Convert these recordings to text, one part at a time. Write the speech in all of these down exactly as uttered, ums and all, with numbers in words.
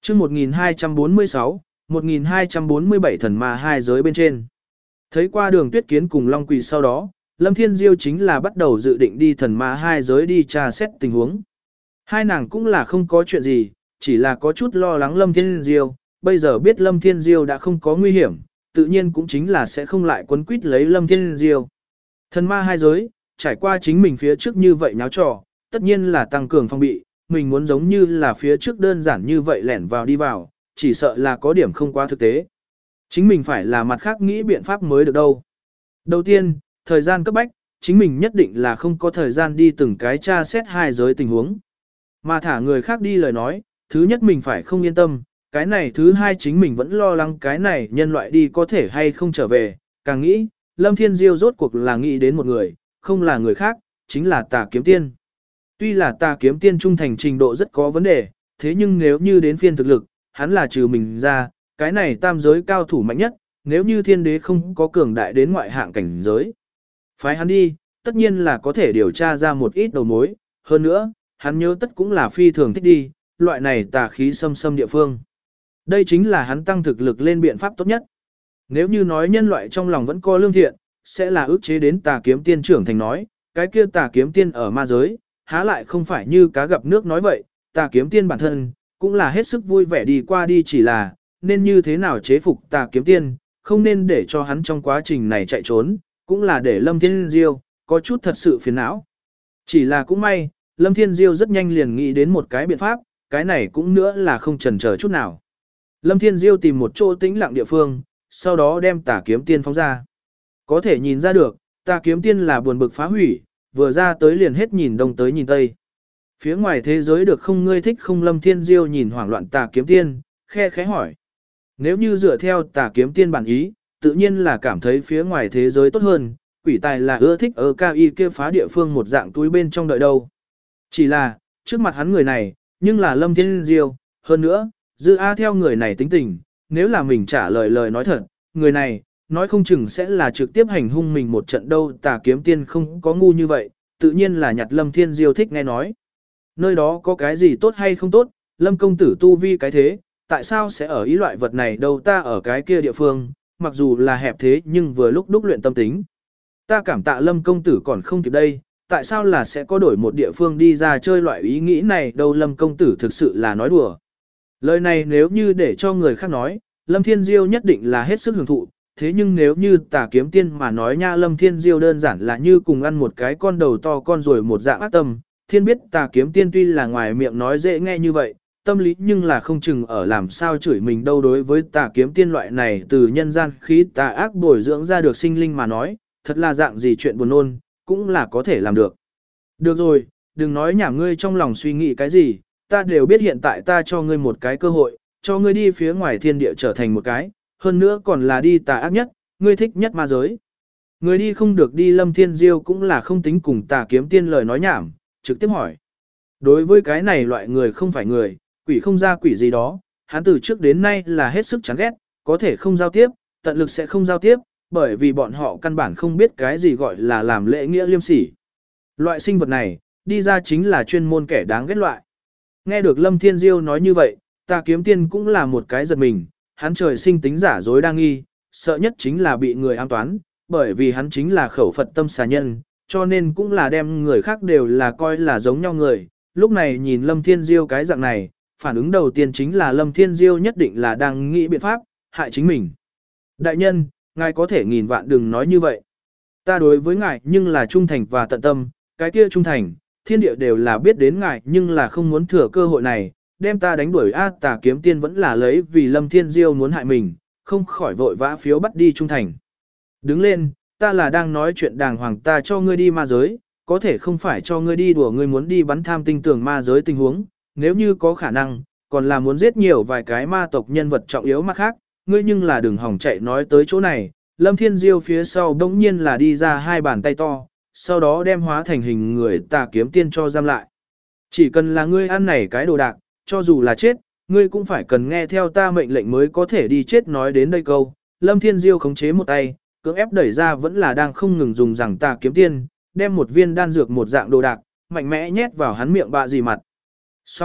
chương một nghìn hai trăm bốn mươi sáu, một nghìn hai trăm bốn mươi bảy thần ma hai giới bên trên. Thấy qua đường tuyết kiến cùng Long Quỳ sau đó, Lâm Thiên Diêu chính là bắt đầu dự định đi thần ma hai giới đi tra xét tình huống. Hai nàng cũng là không có chuyện gì, chỉ là có chút lo lắng Lâm Thiên Diêu, bây giờ biết Lâm Thiên Diêu đã không có nguy hiểm, tự nhiên cũng chính là sẽ không lại quấn quýt lấy Lâm Thiên Diêu. Thần ma hai giới, trải qua chính mình phía trước như vậy nháo trò, tất nhiên là tăng cường phòng bị, mình muốn giống như là phía trước đơn giản như vậy lẻn vào đi vào, chỉ sợ là có điểm không quá thực tế. Chính mình phải là mặt khác nghĩ biện pháp mới được đâu. Đầu tiên, thời gian cấp bách, chính mình nhất định là không có thời gian đi từng cái tra xét hai giới tình huống. Mà thả người khác đi lời nói, thứ nhất mình phải không yên tâm, cái này thứ hai chính mình vẫn lo lắng cái này nhân loại đi có thể hay không trở về, càng nghĩ, Lâm Thiên Diêu rốt cuộc là nghĩ đến một người, không là người khác, chính là Tà Kiếm Tiên. Tuy là Tà Kiếm Tiên trung thành trình độ rất có vấn đề, thế nhưng nếu như đến phiên thực lực, hắn là trừ mình ra, cái này tam giới cao thủ mạnh nhất, nếu như thiên đế không có cường đại đến ngoại hạng cảnh giới. Phái hắn đi, tất nhiên là có thể điều tra ra một ít đầu mối, hơn nữa, hắn nhớ tất cũng là phi thường thích đi, loại này tà khí xâm xâm địa phương. Đây chính là hắn tăng thực lực lên biện pháp tốt nhất. Nếu như nói nhân loại trong lòng vẫn có lương thiện, sẽ là ức chế đến Tà Kiếm Tiên trưởng thành nói, cái kia Tà Kiếm Tiên ở ma giới, há lại không phải như cá gặp nước nói vậy, Tà Kiếm Tiên bản thân, cũng là hết sức vui vẻ đi qua đi, chỉ là, nên như thế nào chế phục Tà Kiếm Tiên, không nên để cho hắn trong quá trình này chạy trốn, cũng là để Lâm Thiên Diêu có chút thật sự phiền não. Chỉ là cũng may, Lâm Thiên Diêu rất nhanh liền nghĩ đến một cái biện pháp, cái này cũng nữa là không chần chờ chút nào. Lâm Thiên Diêu tìm một chỗ tĩnh lặng địa phương, sau đó đem Tà Kiếm Tiên phóng ra. Có thể nhìn ra được, Tà Kiếm Tiên là buồn bực phá hủy, vừa ra tới liền hết nhìn đông tới nhìn tây. Phía ngoài thế giới được không ngươi thích không? Lâm Thiên Diêu nhìn hoảng loạn Tà Kiếm Tiên, khe khẽ hỏi. Nếu như dựa theo Tà Kiếm Tiên bản ý, tự nhiên là cảm thấy phía ngoài thế giới tốt hơn, quỷ tài là ưa thích ở cao y kia phá địa phương một dạng túi bên trong đợi đâu. Chỉ là, trước mặt hắn người này, nhưng là Lâm Thiên Diêu, hơn nữa, Dư A theo người này tính tình, nếu là mình trả lời lời nói thật, người này, nói không chừng sẽ là trực tiếp hành hung mình một trận đâu. Tà Kiếm Tiên không có ngu như vậy, tự nhiên là nhặt Lâm Thiên Diêu thích nghe nói. Nơi đó có cái gì tốt hay không tốt, Lâm công tử tu vi cái thế, tại sao sẽ ở ý loại vật này đâu? Ta ở cái kia địa phương, mặc dù là hẹp thế nhưng vừa lúc đúc luyện tâm tính. Ta cảm tạ Lâm công tử còn không kịp đây, tại sao là sẽ có đổi một địa phương đi ra chơi loại ý nghĩ này đâu? Lâm công tử thực sự là nói đùa. Lời này nếu như để cho người khác nói, Lâm Thiên Diêu nhất định là hết sức hưởng thụ, thế nhưng nếu như Tà Kiếm Tiên mà nói nha, Lâm Thiên Diêu đơn giản là như cùng ăn một cái con đầu to con rồi một dạng ác tâm. Thiên biết Tà Kiếm Tiên tuy là ngoài miệng nói dễ nghe như vậy, tâm lý nhưng là không chừng ở làm sao chửi mình đâu. Đối với Tà Kiếm Tiên loại này từ nhân gian khí tà ác bồi dưỡng ra được sinh linh mà nói, thật là dạng gì chuyện buồn nôn, cũng là có thể làm được. Được rồi, đừng nói nhảm, ngươi trong lòng suy nghĩ cái gì, ta đều biết. Hiện tại ta cho ngươi một cái cơ hội, cho ngươi đi phía ngoài thiên địa trở thành một cái, hơn nữa còn là đi tà ác nhất, ngươi thích nhất ma giới. Người đi không được đi. Lâm Thiên Diêu cũng là không tính cùng Tà Kiếm Tiên lời nói nhảm, trực tiếp hỏi. Đối với cái này loại người không phải người, quỷ không ra quỷ gì đó, hắn từ trước đến nay là hết sức chán ghét, có thể không giao tiếp, tận lực sẽ không giao tiếp, bởi vì bọn họ căn bản không biết cái gì gọi là làm lễ nghĩa liêm sỉ. Loại sinh vật này, đi ra chính là chuyên môn kẻ đáng ghét loại. Nghe được Lâm Thiên Diêu nói như vậy, Tà Kiếm Tiên cũng là một cái giật mình, hắn trời sinh tính giả dối đa nghi, sợ nhất chính là bị người ám toán, bởi vì hắn chính là khẩu Phật tâm xà nhân, cho nên cũng là đem người khác đều là coi là giống nhau người. Lúc này nhìn Lâm Thiên Diêu cái dạng này, phản ứng đầu tiên chính là Lâm Thiên Diêu nhất định là đang nghĩ biện pháp, hại chính mình. Đại nhân, ngài có thể nghìn vạn đừng nói như vậy. Ta đối với ngài nhưng là trung thành và tận tâm, cái kia trung thành, thiên địa đều là biết đến ngài, nhưng là không muốn thừa cơ hội này, đem ta đánh đuổi. A Tà Kiếm Tiên vẫn là lấy vì Lâm Thiên Diêu muốn hại mình, không khỏi vội vã phiếu bắt đi trung thành. Đứng lên, ta là đang nói chuyện đàng hoàng, ta cho ngươi đi ma giới, có thể không phải cho ngươi đi đùa. Ngươi muốn đi bắn tham tinh tường ma giới tình huống, nếu như có khả năng, còn là muốn giết nhiều vài cái ma tộc nhân vật trọng yếu mặt khác, ngươi nhưng là đừng hỏng chạy nói tới chỗ này. Lâm Thiên Diêu phía sau bỗng nhiên là đi ra hai bàn tay to, sau đó đem hóa thành hình người Tà Kiếm Tiên cho giam lại. Chỉ cần là ngươi ăn này cái đồ đạc, cho dù là chết, ngươi cũng phải cần nghe theo ta mệnh lệnh mới có thể đi chết. Nói đến đây câu, Lâm Thiên Diêu khống chế một tay, cưỡng ép đẩy ra vẫn là đang không ngừng dùng rằng Tà Kiếm Tiên, đem một viên đan dược một dạng đồ đạc, mạnh mẽ nhét vào hắn miệng bạ gì mặt. Xong,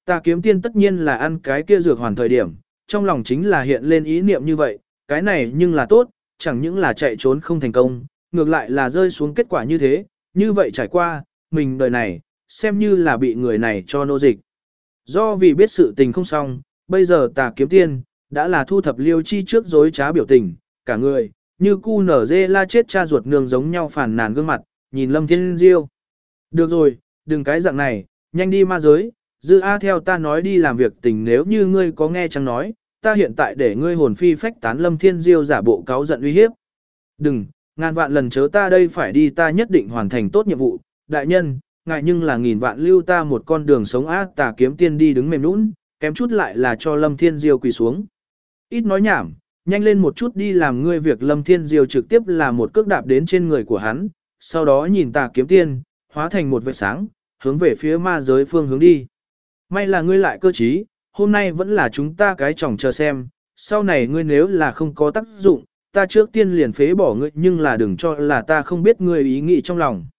Tà kiếm tiên tất nhiên là ăn cái kia dược hoàn thời điểm, trong lòng chính là hiện lên ý niệm như vậy, cái này nhưng là tốt, chẳng những là chạy trốn không thành công, ngược lại là rơi xuống kết quả như thế, như vậy trải qua, mình đời này, xem như là bị người này cho nô dịch. Do vì biết sự tình không xong, bây giờ tà kiếm tiên, đã là thu thập liêu chi trước dối trá biểu tình, cả người, như cu nở dê la chết cha ruột nương giống nhau phản nàn gương mặt, nhìn Lâm Thiên Diêu. Được rồi, đừng cái dạng này, nhanh đi ma giới, dư A theo ta nói đi làm việc tình nếu như ngươi có nghe chẳng nói, ta hiện tại để ngươi hồn phi phách tán. Lâm Thiên Diêu giả bộ cáu giận uy hiếp. Đừng, ngàn vạn lần chớ, ta đây phải đi, ta nhất định hoàn thành tốt nhiệm vụ, đại nhân, ngại nhưng là nghìn vạn lưu ta một con đường sống. Ác tà kiếm tiên đi đứng mềm nũng, kém chút lại là cho Lâm Thiên Diêu quỳ xuống. Ít nói nhảm, nhanh lên một chút đi làm ngươi việc. Lâm Thiên Diêu trực tiếp là một cước đạp đến trên người của hắn, sau đó nhìn tà kiếm tiên, hóa thành một vệt sáng, hướng về phía ma giới phương hướng đi. May là ngươi lại cơ trí, hôm nay vẫn là chúng ta cái chồng chờ xem, sau này ngươi nếu là không có tác dụng, ta trước tiên liền phế bỏ ngươi, nhưng là đừng cho là ta không biết ngươi ý nghĩ trong lòng.